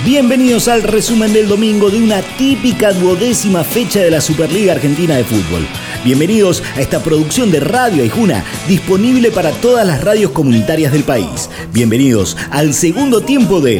Bienvenidos al resumen del domingo de una típica 12ª fecha de la Superliga Argentina de Fútbol. Bienvenidos a esta producción de Radio Aijuna, disponible para todas las radios comunitarias del país. Bienvenidos al segundo tiempo del...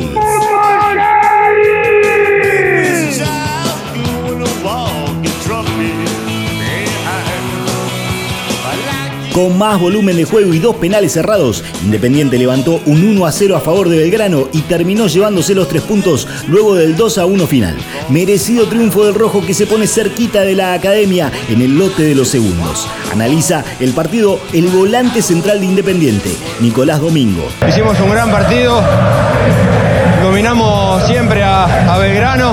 Con más volumen de juego y 2 penales cerrados, Independiente levantó un 1-0 a favor de Belgrano y terminó llevándose los 3 puntos luego del 2-1 final. Merecido triunfo del rojo que se pone cerquita de la academia en el lote de los segundos. Analiza el partido el volante central de Independiente, Nicolás Domingo. Hicimos un gran partido, dominamos siempre a Belgrano.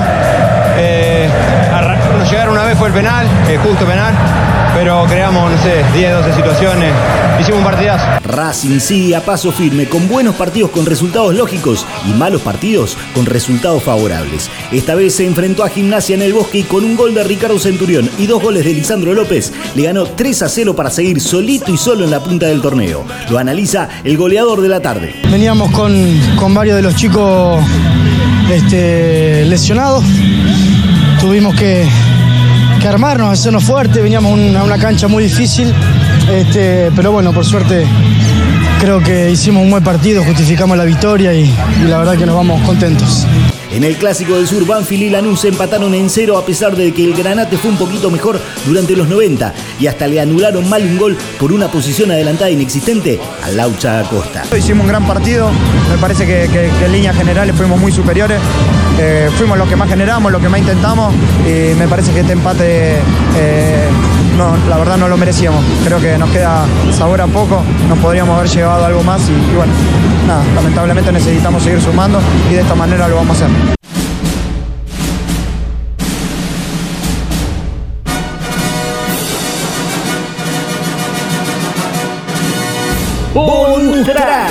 Llegar una vez fue el penal, justo penal, pero creamos, 10, 12 situaciones, hicimos un partidazo. Racing sigue a paso firme, con buenos partidos con resultados lógicos y malos partidos con resultados favorables. Esta vez se enfrentó a Gimnasia en el Bosque y con un gol de Ricardo Centurión y 2 goles de Lisandro López, le ganó 3-0 para seguir solito y solo en la punta del torneo. Lo analiza el goleador de la tarde. Veníamos con varios de los chicos lesionados, tuvimos que armarnos, hacernos fuertes, veníamos a una cancha muy difícil, pero bueno, por suerte creo que hicimos un buen partido, justificamos la victoria y la verdad que nos vamos contentos. En el Clásico del Sur, Banfield y Lanús empataron en 0 a pesar de que el Granate fue un poquito mejor durante los 90 y hasta le anularon mal un gol por una posición adelantada inexistente al Laucha Acosta. Hicimos un gran partido, me parece que en líneas generales fuimos muy superiores, fuimos los que más generamos, los que más intentamos y me parece que este empate la verdad no lo merecíamos. Creo que nos queda sabor a poco, nos podríamos haber llevado algo más y bueno, nada, lamentablemente necesitamos seguir sumando y de esta manera lo vamos a hacer. Bonus Track.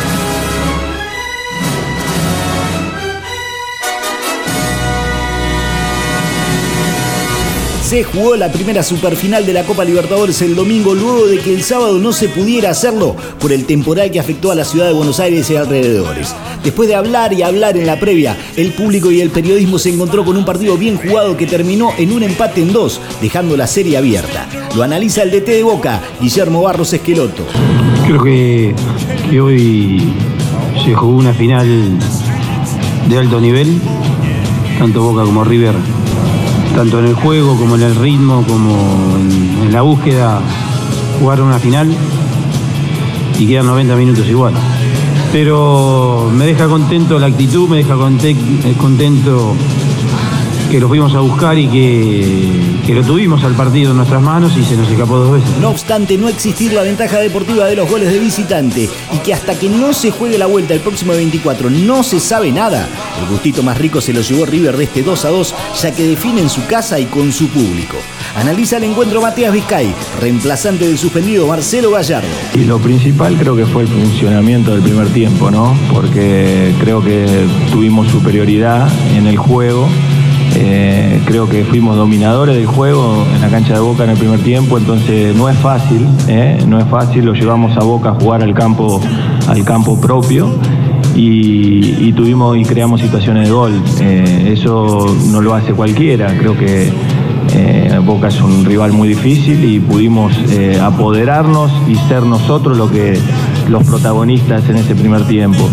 Se jugó la primera superfinal de la Copa Libertadores el domingo luego de que el sábado no se pudiera hacerlo por el temporal que afectó a la ciudad de Buenos Aires y alrededores. Después de hablar y hablar en la previa, el público y el periodismo se encontró con un partido bien jugado que terminó en un empate en 2, dejando la serie abierta. Lo analiza el DT de Boca, Guillermo Barros Esqueloto. Creo que hoy se jugó una final de alto nivel, tanto Boca como River, tanto en el juego como en el ritmo, como en la búsqueda, jugaron una final y quedan 90 minutos igual. Pero me deja contento la actitud, me deja contento que lo fuimos a buscar y que lo tuvimos al partido en nuestras manos y se nos escapó 2 veces. No obstante no existir la ventaja deportiva de los goles de visitante y que hasta que no se juegue la vuelta el próximo 24 no se sabe nada, el gustito más rico se lo llevó River de este 2-2, ya que define en su casa y con su público. Analiza el encuentro Matías Vizcay, reemplazante del suspendido Marcelo Gallardo. Y lo principal creo que fue el funcionamiento del primer tiempo, ¿no? Porque creo que tuvimos superioridad en el juego. Creo que fuimos dominadores del juego en la cancha de Boca en el primer tiempo, entonces no es fácil, lo llevamos a Boca a jugar al campo propio y tuvimos y creamos situaciones de gol. Eso no lo hace cualquiera, creo que Boca es un rival muy difícil y pudimos apoderarnos y ser nosotros los protagonistas en ese primer tiempo.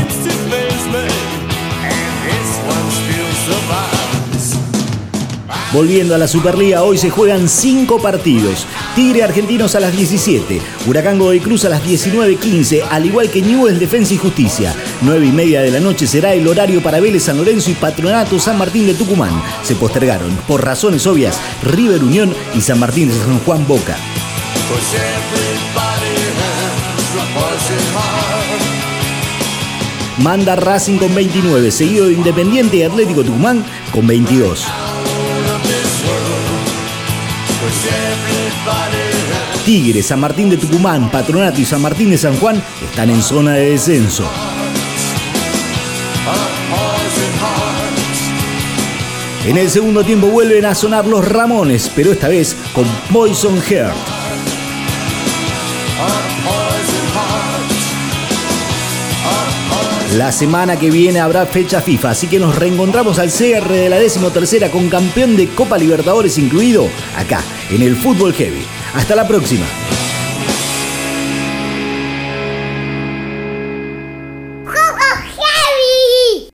Volviendo a la Superliga, hoy se juegan 5 partidos. Tigre Argentinos a las 17, Huracán Godoy Cruz a las 19:15, al igual que Newell's Defensa y Justicia. 9:30 de la noche será el horario para Vélez San Lorenzo y Patronato San Martín de Tucumán. Se postergaron, por razones obvias, River Unión y San Martín de San Juan Boca. Manda Racing con 29, seguido de Independiente y Atlético Tucumán con 22. Tigre, San Martín de Tucumán, Patronato y San Martín de San Juan están en zona de descenso. En el segundo tiempo vuelven a sonar los Ramones, pero esta vez con Poison Heart. La semana que viene habrá fecha FIFA, así que nos reencontramos al cierre de la 13ª con campeón de Copa Libertadores incluido, acá, en el Fútbol Heavy. Hasta la próxima.